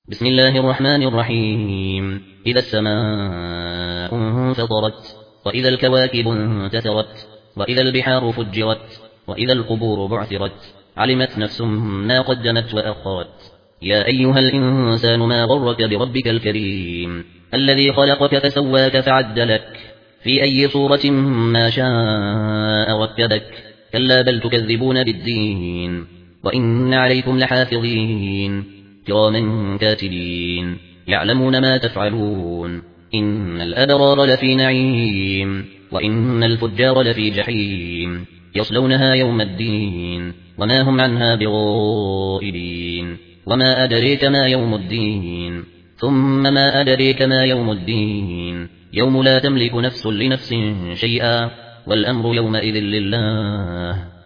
بسم الله الرحمن الرحيم. إذا السماء انفطرت، وإذا الكواكب انتثرت، وإذا البحار فجرت، وإذا القبور بعثرت، علمت نفس ما قدمت وأخرت. يا أيها الإنسان ما غرك بربك الكريم الذي خلقك فسواك فعدلك في أي صورة ما شاء ركبك. كلا بل تكذبون بالدين، وإن عليكم لحافظين كراما كاتبين يعلمون ما تفعلون. إن الأبرار لفي نعيم، وإن الفجار لفي جحيم، يصلونها يوم الدين وما هم عنها بغائبين. وما أدريك ما يوم الدين، ثم ما أدريك ما يوم الدين. يوم لا تملك نفس لنفس شيئا، والأمر يومئذ لله.